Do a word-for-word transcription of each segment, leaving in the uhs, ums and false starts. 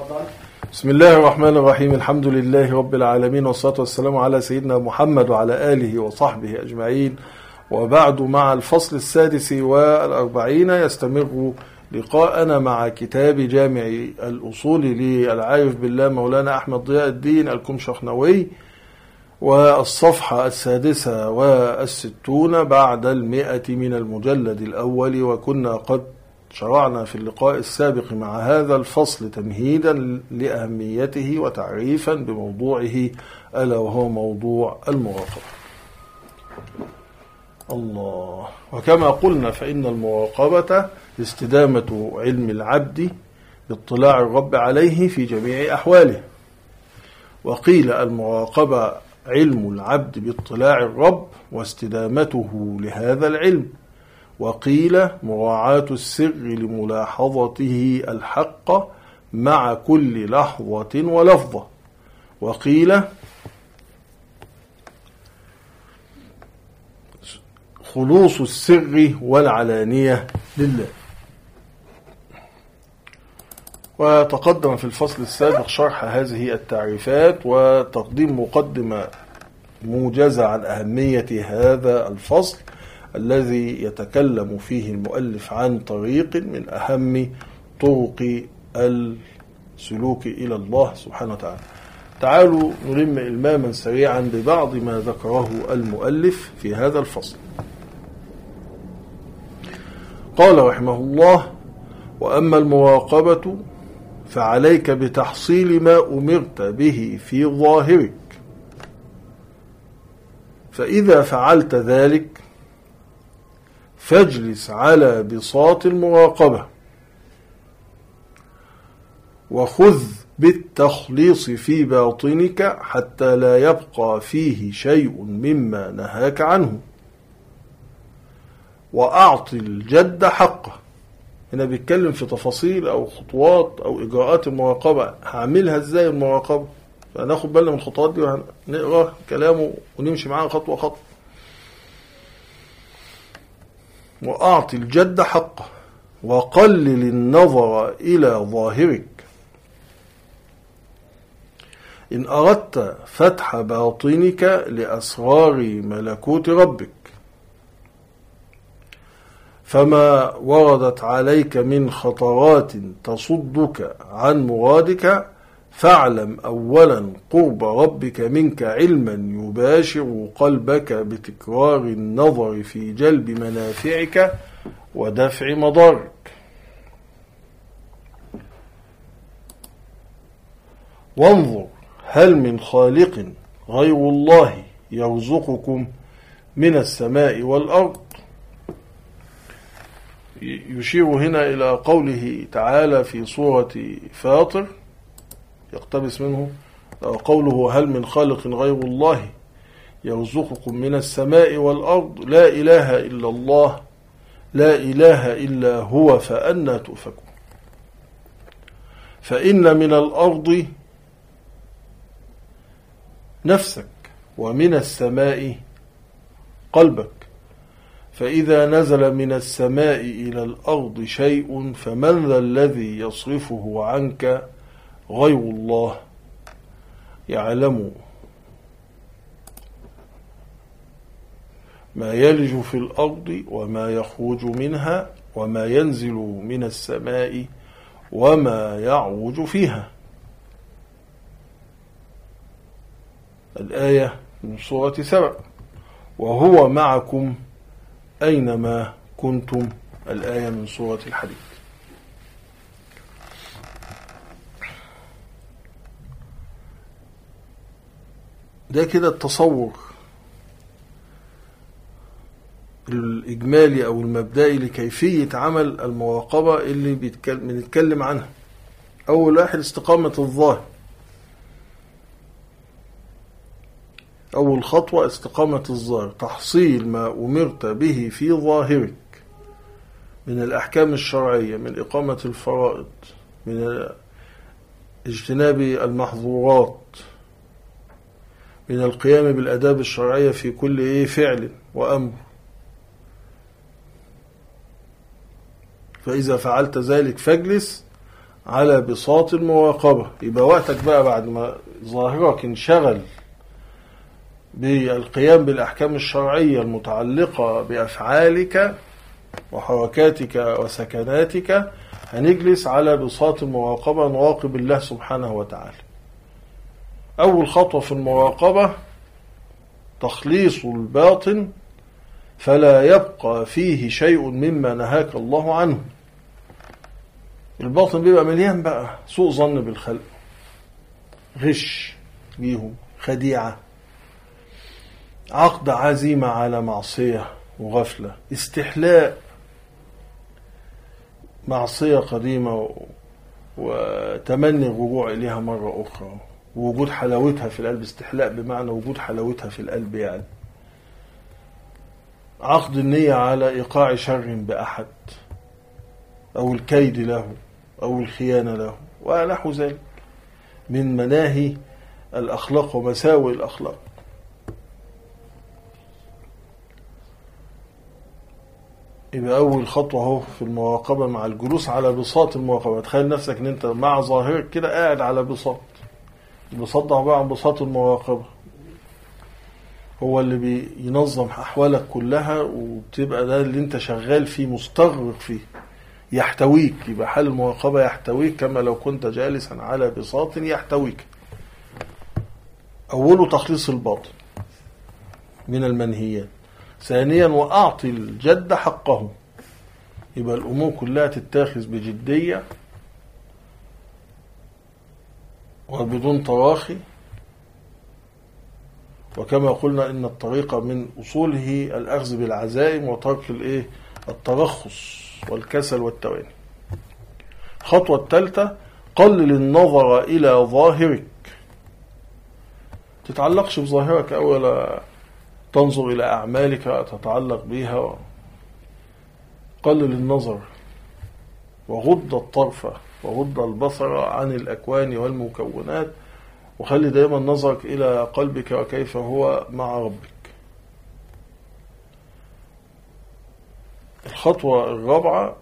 بسم الله الرحمن الرحيم. الحمد لله رب العالمين، والصلاة والسلام على سيدنا محمد وعلى آله وصحبه أجمعين، وبعد. مع الفصل السادس والأربعين يستمر لقاءنا مع كتاب جامع الأصول للعارف بالله مولانا أحمد ضياء الدين الكمشخنوي، والصفحة السادسة والستون بعد المئة من المجلد الأول. وكنا قد شرعنا في اللقاء السابق مع هذا الفصل تمهيدا لأهميته وتعريفا بموضوعه، ألا وهو موضوع المراقبة. الله. وكما قلنا فإن المراقبة استدامة علم العبد باطلاع الرب عليه في جميع أحواله. وقيل المراقبة علم العبد باطلاع الرب واستدامته لهذا العلم. وقيل مراعاة السر لملاحظته الحق مع كل لحظة ولفظة. وقيل خلوص السر والعلانية لله. وتقدم في الفصل السابق شرح هذه التعريفات وتقديم مقدمة موجزة عن أهمية هذا الفصل الذي يتكلم فيه المؤلف عن طريق من أهم طرق السلوك إلى الله سبحانه وتعالى. تعالوا نلم إلماما سريعا ببعض ما ذكره المؤلف في هذا الفصل. قال رحمه الله: وأما المراقبة فعليك بتحصيل ما أمرت به في ظاهرك، فإذا فعلت ذلك فاجلس على بساط المراقبة، وخذ بالتخليص في باطنك حتى لا يبقى فيه شيء مما نهاك عنه، وأعط الجد حقه. هنا بيتكلم في تفاصيل أو خطوات أو إجراءات المراقبة، هعملها إزاي المراقبة، فناخد بالنا من الخطوات دي ونقرأ كلامه ونمشي معاه خطوة خطوة. وأعط الجد حقه وقلل النظر إلى ظاهرك. إن أردت فتح باطنك لأسرار ملكوت ربك، فما وردت عليك من خطرات تصدك عن مرادك، فاعلم أولا قرب ربك منك علما يباشر قلبك بتكرار النظر في جلب منافعك ودفع مضارك. وانظر هل من خالق غير الله يرزقكم من السماء والأرض. يشير هنا إلى قوله تعالى في سورة فاطر، يقتبس منه قوله: هل من خالق غير الله يرزقكم من السماء والأرض، لا إله إلا الله، لا إله إلا هو، فأنى تؤفكون. فإن من الأرض نفسك، ومن السماء قلبك، فإذا نزل من السماء إلى الأرض شيء فمن ذا الذي يصرفه عنك غير الله، يعلم ما يلج في الأرض وما يخرج منها وما ينزل من السماء وما يعرج فيها. الآية من سورة سبع. وهو معكم أينما كنتم. الآية من سورة الحديد. ده كده التصور الإجمالي أو المبدئي لكيفية عمل المراقبة اللي بنتكلم عنها. أول واحد استقامة الظاهر، أول خطوة استقامة الظاهر، تحصيل ما أمرت به في ظاهرك من الأحكام الشرعية، من إقامة الفرائض، من اجتناب المحظورات، من القيام بالآداب الشرعية في كل إيه فعل وأمر. فإذا فعلت ذلك فاجلس على بساط المراقبة. يبقى وقتك بقى بعد ما ظاهرك انشغل بالقيام بالأحكام الشرعية المتعلقة بأفعالك وحركاتك وسكناتك، هنجلس على بساط المراقبة نراقب الله سبحانه وتعالى. أول خطوة في المراقبة تخليص الباطن فلا يبقى فيه شيء مما نهاك الله عنه. الباطن بيبقى مليان بقى سوء ظن بالخلق، غش بيهم، خديعة، عقد عزيمة على معصية وغفلة، استحلاء معصية قديمة وتمني الرجوع إليها مرة أخرى، ووجود حلاوتها في القلب. استحلاء بمعنى وجود حلاوتها في القلب، يعني عقد النية على إيقاع شر بأحد أو الكيد له أو الخيانة له ونحو ذلك من مناهي الأخلاق ومساوئ الأخلاق. يبقى أول خطوة اهو في المراقبة مع الجلوس على بساط المراقبة. تخيل نفسك إن أنت مع ظاهرك كده قاعد على بساط. البساط ده عبارة عن بساط المراقبة، هو اللي بينظم أحوالك كلها، وبتبقى ده اللي أنت شغال فيه مستغرق فيه، يحتويك. يبقى حال المراقبة يحتويك كما لو كنت جالسا على بساط يحتويك. أوله تخليص الباطن من المنهيات. ثانيا وأعطي الجد حقه. يبقى الأمور كلها تتاخذ بجدية وبدون تراخي، وكما قلنا إن الطريق من أصوله الأخذ بالعزائم وترك الإيه الترخص والكسل والتواني. الخطوة الثالثة قلل النظر إلى ظاهرك. تتعلقش بظاهرك أولا، تنظر إلى أعمالك تتعلق بها. قلل النظر وغض الطرف وغض البصر عن الأكوان والمكونات، وخلي دائما نظرك إلى قلبك وكيف هو مع ربك. الخطوة الرابعة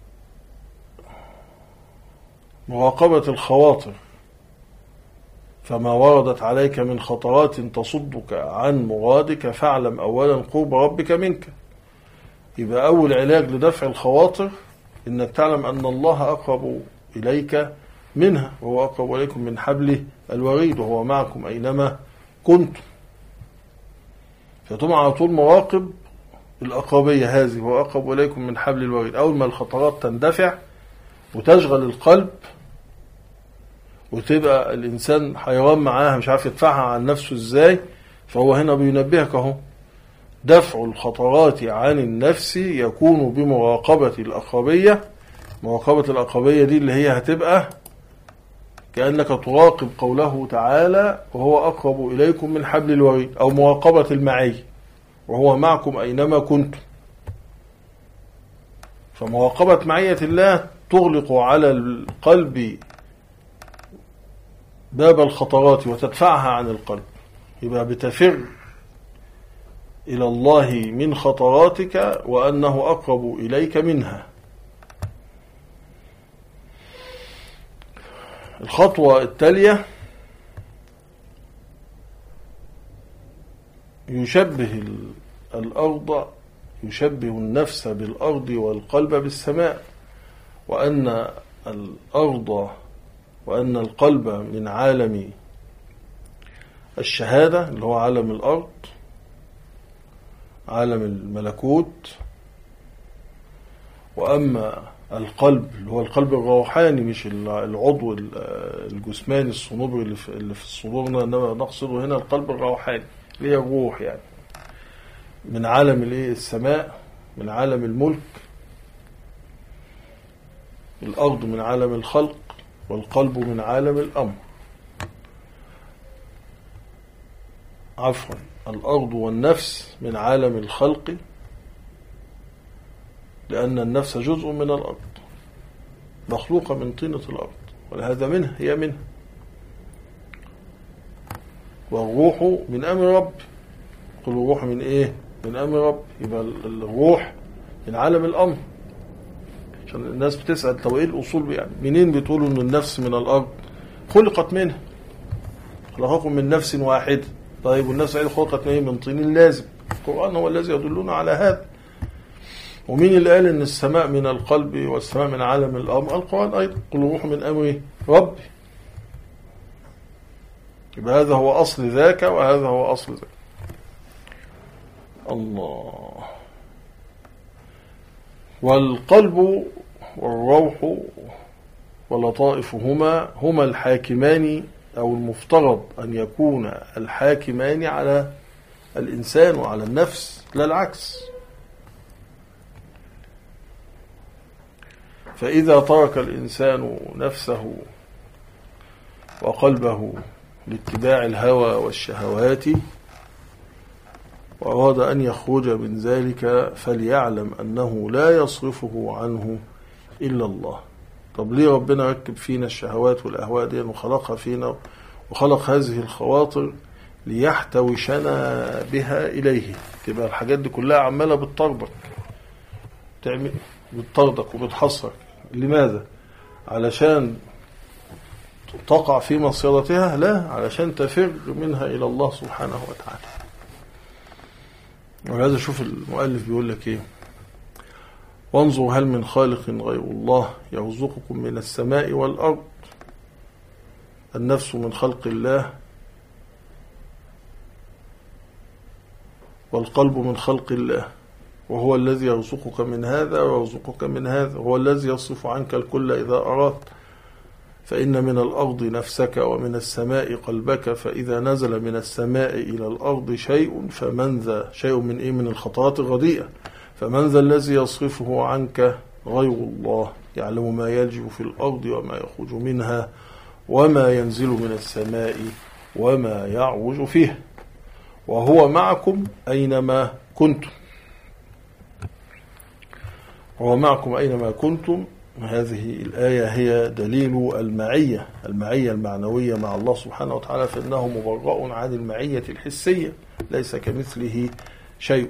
مراقبة الخواطر. فما وردت عليك من خطرات تصدك عن مرادك فاعلم أولا قرب ربك منك. يبقى أول علاج لدفع الخواطر إنك تعلم أن الله أقرب إليك منها، وهو أقرب إليكم من حبل الوريد، وهو معكم أينما كنتم. فتم على طول مراقب الأقربية هذه، وهو أقرب إليكم من حبل الوريد. أول ما الخطرات تندفع وتشغل القلب وتبقى الإنسان حيران معاها مش عارف يدفعها عن نفسه إزاي، فهو هنا بينبهك اهو. دفع الخطرات عن النفس يكون بمراقبة الأقربية. مراقبة الأقربية دي اللي هي هتبقى كأنك تراقب قوله تعالى وهو أقرب إليكم من حبل الوريد، أو مراقبة المعي وهو معكم أينما كنتم. فمراقبة معية الله تغلق على القلب باب الخطرات وتدفعها عن القلب. يبقى بتفر إلى الله من خطراتك وأنه أقرب إليك منها. الخطوة التالية يشبه الأرض يشبه النفس بالأرض والقلب بالسماء، وأن الأرض وأن القلب من عالم الشهادة اللي هو عالم الأرض، عالم الملكوت. وأما القلب اللي هو القلب الروحاني، مش العضو الجسماني الصنوبري اللي في صدورنا، إنما نقصده هنا القلب الروحاني اللي هي الروح، يعني من عالم السماء، من عالم الملك. الأرض من عالم الخلق والقلب من عالم الأمر. عفوا، الأرض والنفس من عالم الخلق، لأن النفس جزء من الأرض مخلوقة من طينة الأرض، ولهذا منها هي منها. والروح من أمر رب. قل الروح من إيه؟ من أمر رب. يبقى الروح من عالم الأمر. عشان الناس بتسأل طب ايه الأصول يعني منين بتقولوا ان النفس من الأرض؟ خلقت منها، خلقكم من نفس واحدة. طيب والنفس عيد خلقت منه من طين لازم. القرآن هو الذي يدلنا على هذا. ومين اللي قال ان السماء من القلب والسماء من عالم الأمر؟ القرآن أيضا، قل روح من أمر ربي. يبقى هذا هو أصل ذاك وهذا هو أصل ذاك. الله. والقلب والروح ولطائف هما هما الحاكمان، أو المفترض أن يكون الحاكمان على الإنسان وعلى النفس، لا العكس. فإذا ترك الإنسان نفسه وقلبه لاتباع الهوى والشهوات وأراد أن يخرج من ذلك فليعلم أنه لا يصرفه عنه إلا الله. طب ليه ربنا ركب فينا الشهوات والأهواء دي وخلقها فينا وخلق هذه الخواطر؟ ليحتوشنا بها إليه. تبقى الحاجات دي كلها عمالة بتطردك، تعمل بتطردك وبتحصرك. لماذا؟ علشان تقع في مصيرتها؟ لا، علشان تفر منها إلى الله سبحانه وتعالى. ولهذا شوف المؤلف بيقول لك ايه: وانظر هل من خالق غير الله يرزقكم من السماء والأرض. النفس من خلق الله، والقلب من خلق الله، وهو الذي يرزقك من هذا ويرزقك من هذا، وهو الذي يصرف عنك الكل إذا أراد. فإن من الأرض نفسك ومن السماء قلبك، فإذا نزل من السماء إلى الأرض شيء فمن ذا شيء من إيه؟ من الخطرات الرديئة. فمن ذا الذي يصرفه عنك غير الله، يعلم ما يلج في الأرض وما يخرج منها وما ينزل من السماء وما يعرج فيه، وهو معكم أينما كنتم. وهو معكم أينما كنتم. هذه الآية هي دليل المعية، المعية المعنوية مع الله سبحانه وتعالى، فإنه مبرأ عن المعية الحسية، ليس كمثله شيء.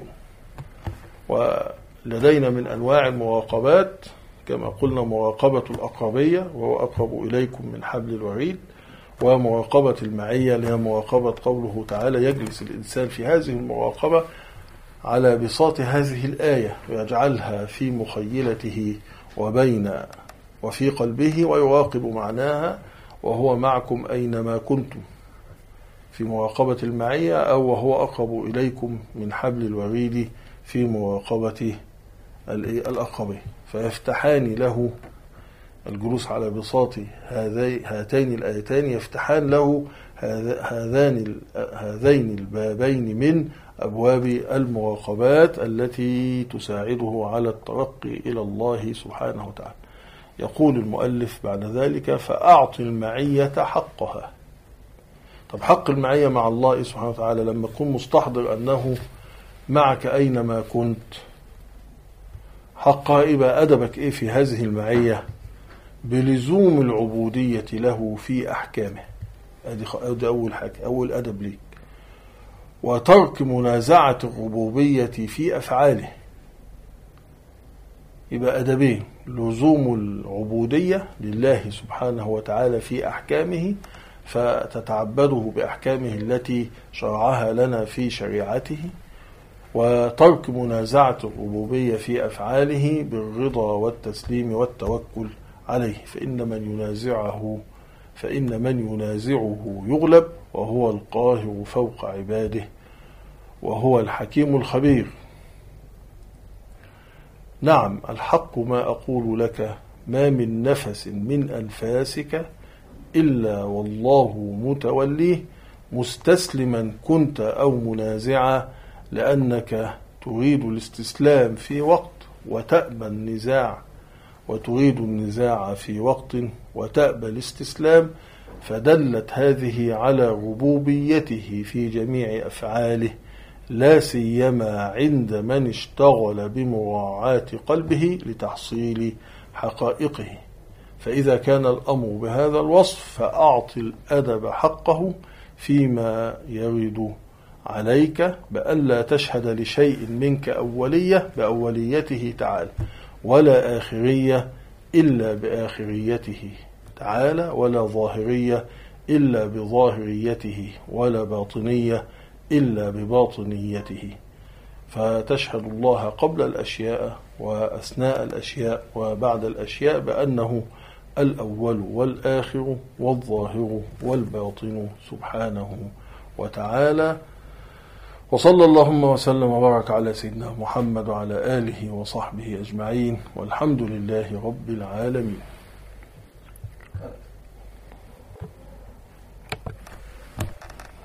ولدينا من أنواع المراقبات كما قلنا مراقبة الأقربية، وهو أقرب إليكم من حبل الوريد، ومراقبة المعية اللي هي مراقبة قوله تعالى: يجلس الإنسان في هذه المراقبة على بساط هذه الآية ويجعلها في مخيلته وبين وفي قلبه ويراقب معناها، وهو معكم أينما كنتم، في مراقبة المعية، أو وهو أقرب إليكم من حبل الوريد في مراقبة الأقربين. فيفتحان له الجلوس على بساط هاتين الآيتين، يفتحان له هذان هذين البابين من أبواب المراقبات التي تساعده على الترقي إلى الله سبحانه وتعالى. يقول المؤلف بعد ذلك: فأعط المعية حقها. طب حق المعية مع الله سبحانه وتعالى لما تكون مستحضر أنه معك أينما كنت، حقها إيه بقى؟ أدبك إيه في هذه المعية؟ بلزوم العبودية له في أحكامه. هذه أول حاجة، أول أدب ليك. وترك منازعة الربوبية في أفعاله. يبقى أدبين: لزوم العبودية لله سبحانه وتعالى في أحكامه، فتتعبده بأحكامه التي شرعها لنا في شريعته، وترك منازعة الربوبية في أفعاله بالرضا والتسليم والتوكل عليه. فإن من ينازعه فإن من ينازعه يغلب، وهو القاهر فوق عباده، وهو الحكيم الخبير. نعم، الحق ما أقول لك: ما من نفس من أنفاسك إلا والله متوليه، مستسلما كنت أو منازعا، لأنك تريد الاستسلام في وقت وتأبى النزاع، وتريد النزاع في وقت وتأبى الاستسلام. فدلت هذه على ربوبيته في جميع أفعاله، لا سيما عند من اشتغل بمراعاة قلبه لتحصيل حقائقه. فإذا كان الأمر بهذا الوصف فأعط الأدب حقه فيما يرد عليك، بألا تشهد لشيء منك أولية بأوليته تعالى، ولا آخرية إلا بآخريته تعالى، ولا ظاهرية إلا بظاهريته، ولا باطنية إلا بباطنيته. فتشهد الله قبل الأشياء وأثناء الأشياء وبعد الأشياء بأنه الأول والآخر والظاهر والباطن سبحانه وتعالى. وصلى اللهم وسلم وبارك على سيدنا محمد وعلى آله وصحبه أجمعين، والحمد لله رب العالمين.